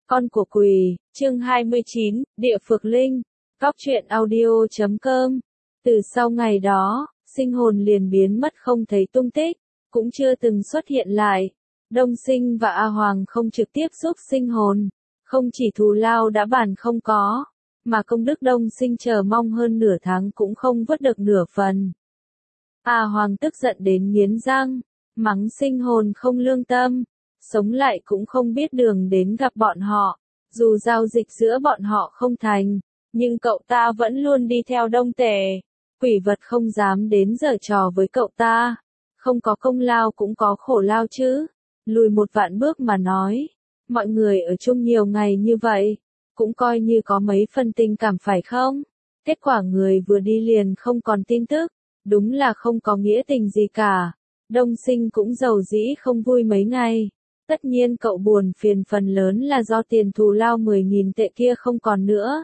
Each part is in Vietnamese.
Con của Quỳ, chương 29, Địa Phược Linh, Cóc truyện audio.com. Từ sau ngày đó, Sinh Hồn liền biến mất không thấy tung tích, cũng chưa từng xuất hiện lại. Đông Sinh và A Hoàng không trực tiếp giúp Sinh Hồn, không chỉ thù lao đã bàn không có, mà công đức Đông Sinh chờ mong hơn nửa tháng cũng không vớt được nửa phần. A Hoàng tức giận đến nghiến răng, mắng Sinh Hồn không lương tâm, sống lại cũng không biết đường đến gặp bọn họ, dù giao dịch giữa bọn họ không thành, nhưng cậu ta vẫn luôn đi theo Đông Tề. Quỷ vật không dám đến giở trò với cậu ta, không có công lao cũng có khổ lao chứ. Lùi một vạn bước mà nói, mọi người ở chung nhiều ngày như vậy, cũng coi như có mấy phần tình cảm phải không? Kết quả người vừa đi liền không còn tin tức, đúng là không có nghĩa tình gì cả. Đông Sinh cũng giàu dĩ không vui mấy ngày. Tất nhiên cậu buồn phiền phần lớn là do tiền thù lao 10.000 tệ kia không còn nữa.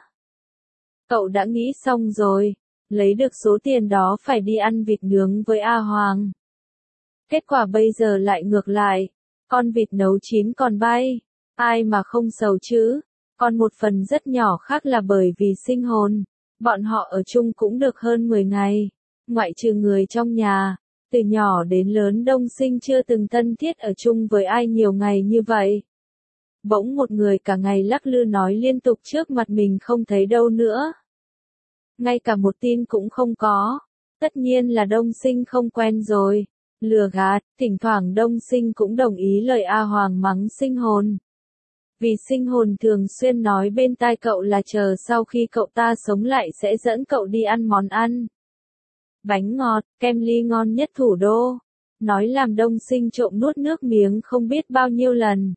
Cậu đã nghĩ xong rồi, lấy được số tiền đó phải đi ăn vịt nướng với A Hoàng. Kết quả bây giờ lại ngược lại, con vịt nấu chín còn bay, ai mà không sầu chứ. Còn một phần rất nhỏ khác là bởi vì Sinh Hồn, bọn họ ở chung cũng được hơn 10 ngày, ngoại trừ người trong nhà. Từ nhỏ đến lớn Đông Sinh chưa từng thân thiết ở chung với ai nhiều ngày như vậy. Bỗng một người cả ngày lắc lư nói liên tục trước mặt mình không thấy đâu nữa. Ngay cả một tin cũng không có. Tất nhiên là Đông Sinh không quen rồi. Lừa gạt, thỉnh thoảng Đông Sinh cũng đồng ý lời A Hoàng mắng Sinh Hồn. Vì Sinh Hồn thường xuyên nói bên tai cậu là chờ sau khi cậu ta sống lại sẽ dẫn cậu đi ăn món ăn. Bánh ngọt, kem ly ngon nhất thủ đô. Nói làm Đông Sinh trộm nuốt nước miếng không biết bao nhiêu lần.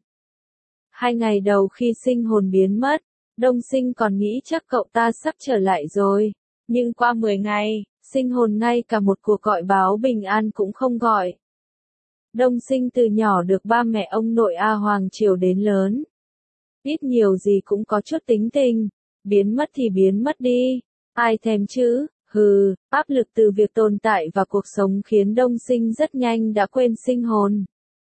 2 ngày đầu khi Sinh Hồn biến mất, Đông Sinh còn nghĩ chắc cậu ta sắp trở lại rồi. Nhưng qua 10 ngày, Sinh Hồn ngay cả một cuộc gọi báo bình an cũng không gọi. Đông Sinh từ nhỏ được ba mẹ ông nội A Hoàng chiều đến lớn. Ít nhiều gì cũng có chút tính tình, biến mất thì biến mất đi, ai thèm chứ. Hừ, áp lực từ việc tồn tại và cuộc sống khiến Đông Sinh rất nhanh đã quên Sinh Hồn.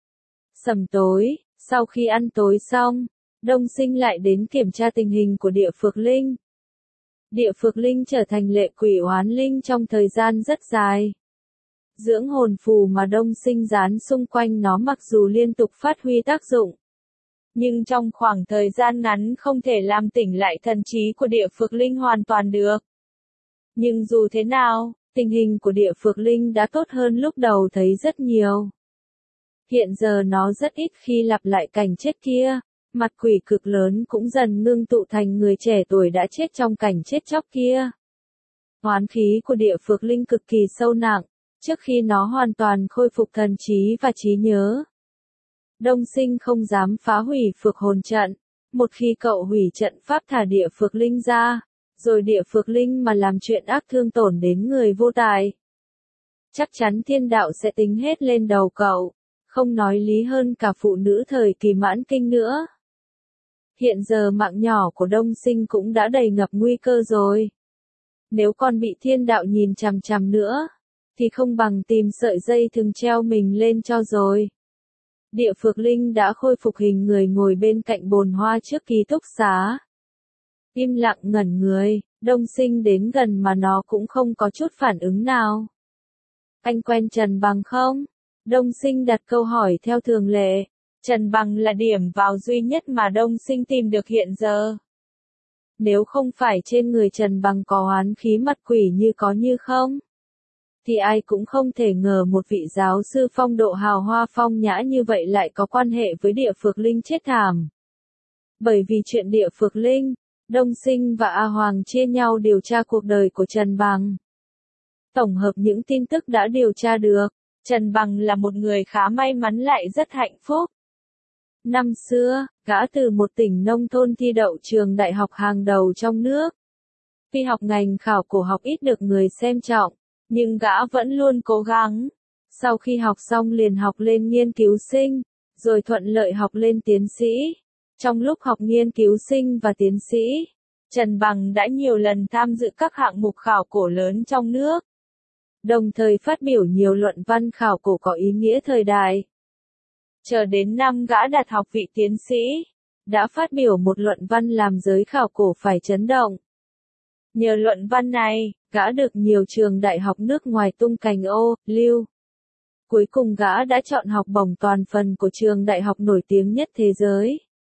Sầm tối, sau khi ăn tối xong, Đông Sinh lại đến kiểm tra tình hình của Địa Phược Linh. Địa Phược Linh trở thành lệ quỷ oán linh trong thời gian rất dài. Dưỡng hồn phù mà Đông Sinh dán xung quanh nó mặc dù liên tục phát huy tác dụng, nhưng trong khoảng thời gian ngắn không thể làm tỉnh lại thần trí của Địa Phược Linh hoàn toàn được. Nhưng dù thế nào, tình hình của Địa Phược Linh đã tốt hơn lúc đầu thấy rất nhiều. Hiện giờ nó rất ít khi lặp lại cảnh chết kia, mặt quỷ cực lớn cũng dần ngưng tụ thành người trẻ tuổi đã chết trong cảnh chết chóc kia. Oán khí của Địa Phược Linh cực kỳ sâu nặng, trước khi nó hoàn toàn khôi phục thần trí và trí nhớ. Đông Sinh không dám phá hủy Phược Hồn trận, một khi cậu hủy trận pháp thả Địa Phược Linh ra, rồi Địa Phược Linh mà làm chuyện ác thương tổn đến người vô tài, chắc chắn thiên đạo sẽ tính hết lên đầu cậu, không nói lý hơn cả phụ nữ thời kỳ mãn kinh nữa. Hiện giờ mạng nhỏ của Đông Sinh cũng đã đầy ngập nguy cơ rồi. Nếu còn bị thiên đạo nhìn chằm chằm nữa, thì không bằng tìm sợi dây thừng treo mình lên cho rồi. Địa Phược Linh đã khôi phục hình người ngồi bên cạnh bồn hoa trước ký túc xá. Im lặng ngẩn người, Đông Sinh đến gần mà nó cũng không có chút phản ứng nào. Anh quen Trần Bằng không? Đông Sinh đặt câu hỏi theo thường lệ. Trần Bằng là điểm vào duy nhất mà Đông Sinh tìm được hiện giờ. Nếu không phải trên người Trần Bằng có oán khí mặt quỷ như có như không, thì ai cũng không thể ngờ một vị giáo sư phong độ hào hoa phong nhã như vậy lại có quan hệ với Địa Phược Linh chết thảm. Bởi vì chuyện Địa Phược Linh, Đông Sinh và A Hoàng chia nhau điều tra cuộc đời của Trần Bằng. Tổng hợp những tin tức đã điều tra được, Trần Bằng là một người khá may mắn lại rất hạnh phúc. Năm xưa, gã từ một tỉnh nông thôn thi đậu trường đại học hàng đầu trong nước. Tuy học ngành khảo cổ học ít được người xem trọng, nhưng gã vẫn luôn cố gắng. Sau khi học xong liền học lên nghiên cứu sinh, rồi thuận lợi học lên tiến sĩ. Trong lúc học nghiên cứu sinh và tiến sĩ, Trần Bằng đã nhiều lần tham dự các hạng mục khảo cổ lớn trong nước, đồng thời phát biểu nhiều luận văn khảo cổ có ý nghĩa thời đại. Chờ đến năm gã đạt học vị tiến sĩ, đã phát biểu một luận văn làm giới khảo cổ phải chấn động. Nhờ luận văn này, gã được nhiều trường đại học nước ngoài tung cành ô, lưu. Cuối cùng gã đã chọn học bổng toàn phần của trường đại học nổi tiếng nhất thế giới.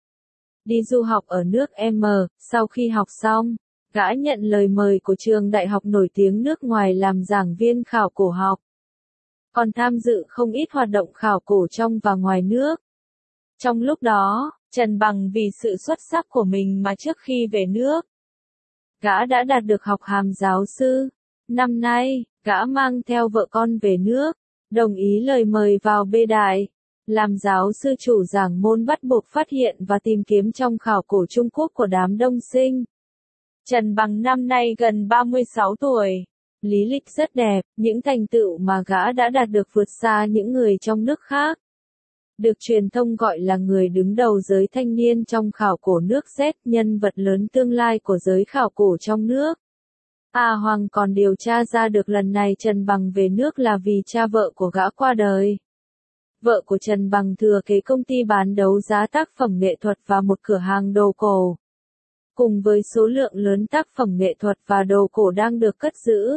Đi du học ở nước M, sau khi học xong, gã nhận lời mời của trường đại học nổi tiếng nước ngoài làm giảng viên khảo cổ học. Còn tham dự không ít hoạt động khảo cổ trong và ngoài nước. Trong lúc đó, Trần Bằng vì sự xuất sắc của mình mà trước khi về nước, gã đã đạt được học hàm giáo sư. Năm nay, gã mang theo vợ con về nước, đồng ý lời mời vào Bê Đại, làm giáo sư chủ giảng môn bắt buộc phát hiện và tìm kiếm trong khảo cổ Trung Quốc của đám Đông Sinh. Trần Bằng năm nay gần 36 tuổi. Lý lịch rất đẹp, những thành tựu mà gã đã đạt được vượt xa những người trong nước khác. Được truyền thông gọi là người đứng đầu giới thanh niên trong khảo cổ nước Z, nhân vật lớn tương lai của giới khảo cổ trong nước. A Hoàng còn điều tra ra được lần này Trần Bằng về nước là vì cha vợ của gã qua đời. Vợ của Trần Bằng thừa kế công ty bán đấu giá tác phẩm nghệ thuật và một cửa hàng đồ cổ. Cùng với số lượng lớn tác phẩm nghệ thuật và đồ cổ đang được cất giữ.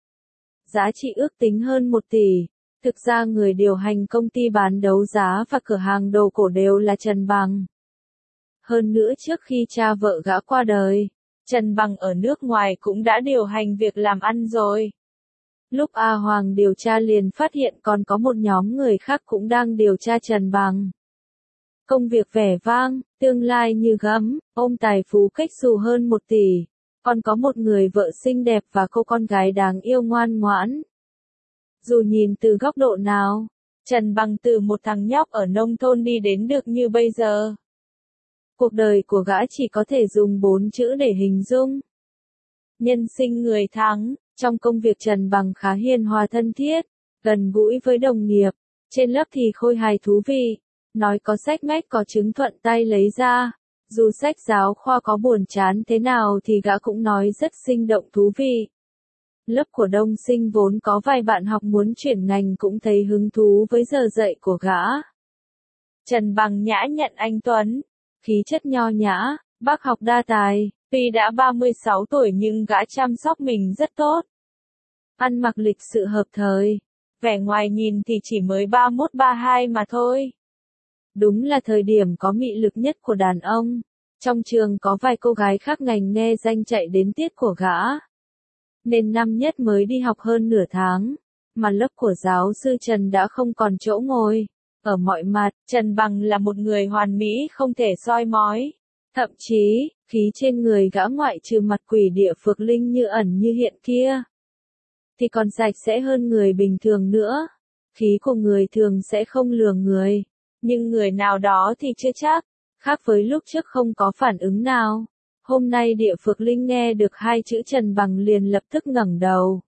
Giá trị ước tính hơn 1 tỷ. Thực ra người điều hành công ty bán đấu giá và cửa hàng đồ cổ đều là Trần Bằng. Hơn nữa trước khi cha vợ gã qua đời, Trần Bằng ở nước ngoài cũng đã điều hành việc làm ăn rồi. Lúc A Hoàng điều tra liền phát hiện còn có một nhóm người khác cũng đang điều tra Trần Bằng. Công việc vẻ vang, tương lai như gấm, ôm tài phú cách xù hơn 1 tỷ. Còn có một người vợ xinh đẹp và cô con gái đáng yêu ngoan ngoãn. Dù nhìn từ góc độ nào, Trần Bằng từ một thằng nhóc ở nông thôn đi đến được như bây giờ. Cuộc đời của gã chỉ có thể dùng 4 chữ để hình dung. Nhân sinh người thắng. Trong công việc Trần Bằng khá hiền hòa thân thiết, gần gũi với đồng nghiệp, trên lớp thì khôi hài thú vị, nói có sách mách có chứng thuận tay lấy ra, dù sách giáo khoa có buồn chán thế nào thì gã cũng nói rất sinh động thú vị. Lớp của Đông Sinh vốn có vài bạn học muốn chuyển ngành cũng thấy hứng thú với giờ dạy của gã. Trần Bằng nhã nhận anh Tuấn, khí chất nho nhã, bác học đa tài, tuy đã 36 tuổi nhưng gã chăm sóc mình rất tốt. Ăn mặc lịch sự hợp thời, vẻ ngoài nhìn thì chỉ mới 31-32 mà thôi. Đúng là thời điểm có mị lực nhất của đàn ông. Trong trường có vài cô gái khác ngành nghe danh chạy đến tiết của gã. Nên năm nhất mới đi học hơn nửa tháng, mà lớp của giáo sư Trần đã không còn chỗ ngồi. Ở mọi mặt, Trần Bằng là một người hoàn mỹ không thể soi mói. Thậm chí, khí trên người gã ngoại trừ mặt quỷ địa phược linh như ẩn như hiện kia, thì còn sạch sẽ hơn người bình thường nữa. Khí của người thường sẽ không lừa người, nhưng người nào đó thì chưa chắc. Khác với lúc trước không có phản ứng nào. Hôm nay địa phược linh nghe được 2 chữ Trần Bằng liền lập tức ngẩng đầu.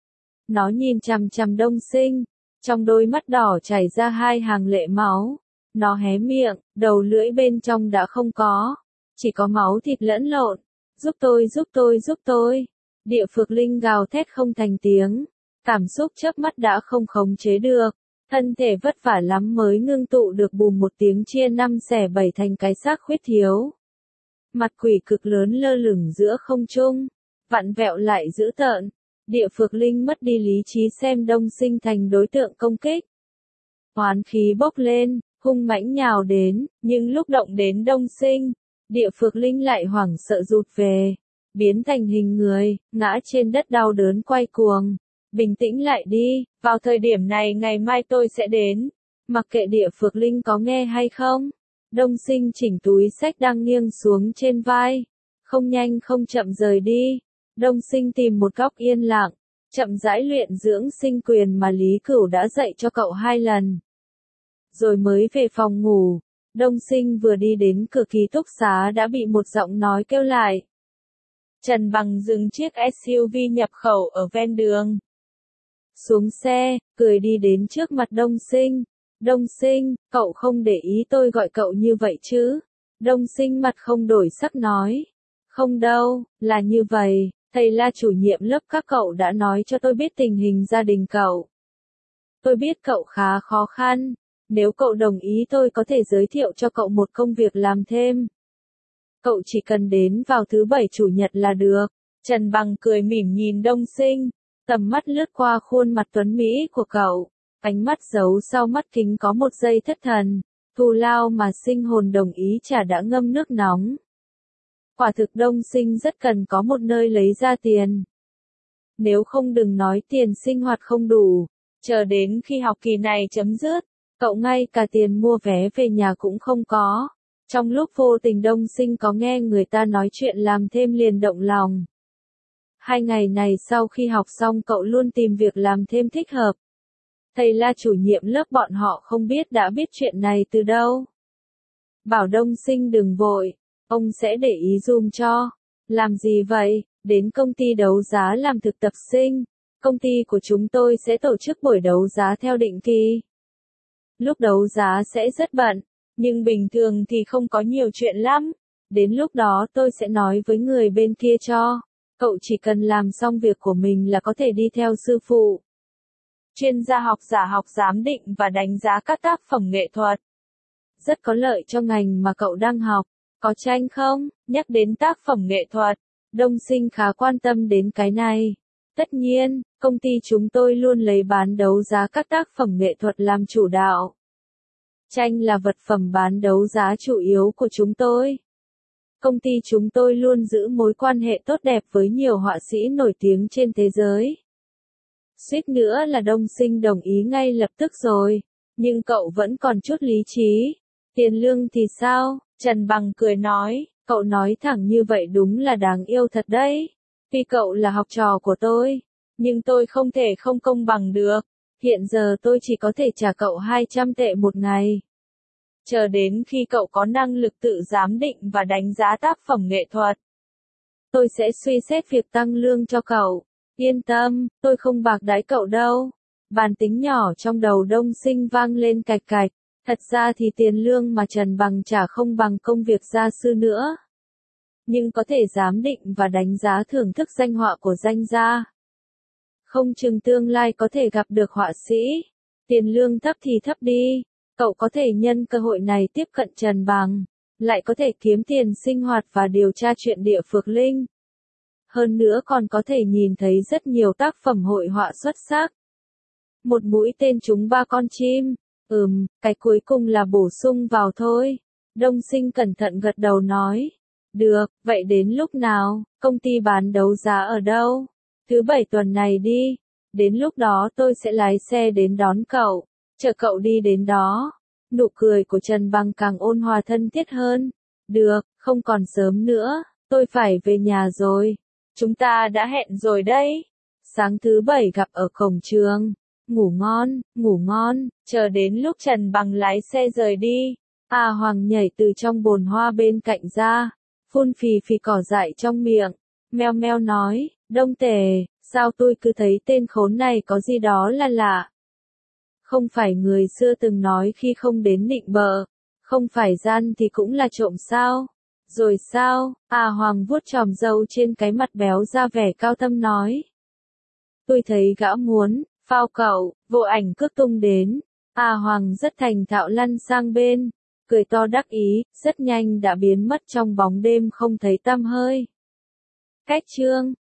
Nó nhìn chằm chằm Đông Sinh, trong đôi mắt đỏ chảy ra 2 hàng lệ máu. Nó hé miệng, đầu lưỡi bên trong đã không có, chỉ có máu thịt lẫn lộn. Giúp tôi, giúp tôi, giúp tôi. Địa phược linh gào thét không thành tiếng, cảm xúc chớp mắt đã không khống chế được, thân thể vất vả lắm mới ngưng tụ được bùm một tiếng chia 5 xẻ 7 thành cái xác khuyết thiếu. Mặt quỷ cực lớn lơ lửng giữa không trung, vặn vẹo lại dữ tợn. Địa phược linh mất đi lý trí xem Đông Sinh thành đối tượng công kích. Oán khí bốc lên, hung mãnh nhào đến, nhưng lúc động đến Đông Sinh, địa phược linh lại hoảng sợ rụt về. Biến thành hình người, ngã trên đất đau đớn quay cuồng. Bình tĩnh lại đi, vào thời điểm này ngày mai tôi sẽ đến. Mặc kệ địa phược linh có nghe hay không. Đông Sinh chỉnh túi sách đang nghiêng xuống trên vai. Không nhanh không chậm rời đi. Đông Sinh tìm một góc yên lặng, chậm rãi luyện dưỡng sinh quyền mà Lý Cửu đã dạy cho cậu 2 lần. Rồi mới về phòng ngủ. Đông Sinh vừa đi đến cửa ký túc xá đã bị một giọng nói kêu lại. Trần Bằng dừng chiếc SUV nhập khẩu ở ven đường. Xuống xe, cười đi đến trước mặt Đông Sinh. Đông Sinh, cậu không để ý tôi gọi cậu như vậy chứ? Đông Sinh mặt không đổi sắc nói. Không đâu, là như vậy, thầy La chủ nhiệm lớp các cậu đã nói cho tôi biết tình hình gia đình cậu. Tôi biết cậu khá khó khăn, Nếu cậu đồng ý tôi có thể giới thiệu cho cậu một công việc làm thêm. Cậu chỉ cần đến vào thứ bảy chủ nhật là được. Trần Bằng cười mỉm nhìn Đông Sinh, tầm mắt lướt qua khuôn mặt tuấn mỹ của cậu, ánh mắt giấu sau mắt kính có một giây thất thần, thù lao mà Sinh hồn đồng ý trả đã ngâm nước nóng. Quả thực Đông Sinh rất cần có một nơi lấy ra tiền. Nếu không đừng nói tiền sinh hoạt không đủ, chờ đến khi học kỳ này chấm dứt, cậu ngay cả tiền mua vé về nhà cũng không có. Trong lúc vô tình Đông Sinh có nghe người ta nói chuyện làm thêm liền động lòng. 2 ngày này sau khi học xong cậu luôn tìm việc làm thêm thích hợp. Thầy La chủ nhiệm lớp bọn họ không biết đã biết chuyện này từ đâu. Bảo Đông Sinh đừng vội, ông sẽ để ý giùm cho. Làm gì vậy? Đến công ty đấu giá làm thực tập sinh. Công ty của chúng tôi sẽ tổ chức buổi đấu giá theo định kỳ. Lúc đấu giá sẽ rất bận, nhưng bình thường thì không có nhiều chuyện lắm. Đến lúc đó tôi sẽ nói với người bên kia cho. Cậu chỉ cần làm xong việc của mình là có thể đi theo sư phụ. Chuyên gia học giả học giám định và đánh giá các tác phẩm nghệ thuật. Rất có lợi cho ngành mà cậu đang học. Có tranh không? Nhắc đến tác phẩm nghệ thuật, Đông Sinh khá quan tâm đến cái này. Tất nhiên, công ty chúng tôi luôn lấy bán đấu giá các tác phẩm nghệ thuật làm chủ đạo. Tranh là vật phẩm bán đấu giá chủ yếu của chúng tôi. Công ty chúng tôi luôn giữ mối quan hệ tốt đẹp với nhiều họa sĩ nổi tiếng trên thế giới. Suýt nữa là Đông Sinh đồng ý ngay lập tức rồi, nhưng cậu vẫn còn chút lý trí. Tiền lương thì sao? Trần Bằng cười nói, cậu nói thẳng như vậy đúng là đáng yêu thật đấy. Tuy cậu là học trò của tôi, nhưng tôi không thể không công bằng được. Hiện giờ tôi chỉ có thể trả cậu 200 tệ một ngày. Chờ đến khi cậu có năng lực tự giám định và đánh giá tác phẩm nghệ thuật, tôi sẽ suy xét việc tăng lương cho cậu. Yên tâm, tôi không bạc đãi cậu đâu. Bàn tính nhỏ trong đầu Đông Sinh vang lên cạch cạch. Thật ra thì tiền lương mà Trần Bằng trả không bằng công việc gia sư nữa. Nhưng có thể giám định và đánh giá thưởng thức danh họa của danh gia. Không chừng tương lai có thể gặp được họa sĩ. Tiền lương thấp thì thấp đi. Cậu có thể nhân cơ hội này tiếp cận Trần Bằng. Lại có thể kiếm tiền sinh hoạt và điều tra chuyện địa Phược Linh. Hơn nữa còn có thể nhìn thấy rất nhiều tác phẩm hội họa xuất sắc. Một mũi tên trúng 3 con chim. Cái cuối cùng là bổ sung vào thôi. Đông Sinh cẩn thận gật đầu nói. Được, vậy đến lúc nào, công ty bán đấu giá ở đâu? Thứ bảy tuần này đi. Đến lúc đó tôi sẽ lái xe đến đón cậu, chở cậu đi đến đó. Nụ cười của Trần Bằng càng ôn hòa thân thiết hơn. Được, không còn sớm nữa, tôi phải về nhà rồi. Chúng ta đã hẹn rồi đấy. Sáng thứ bảy gặp ở cổng trường. Ngủ ngon, chờ đến lúc Trần Bằng lái xe rời đi. Hoàng nhảy từ trong bồn hoa bên cạnh ra, phun phì phì cỏ dại trong miệng, meo meo nói, Đông Tề, sao tôi cứ thấy tên khốn này có gì đó là lạ. Không phải người xưa từng nói khi không đến nịnh bợ, không phải gian thì cũng là trộm sao? Rồi sao? Hoàng vuốt chòm râu trên cái mặt béo ra vẻ cao tâm nói. Tôi thấy gã muốn phao cậu, vô ảnh cước tung đến. Hoàng rất thành thạo lăn sang bên, cười to đắc ý, rất nhanh đã biến mất trong bóng đêm không thấy tăm hơi. Cách chương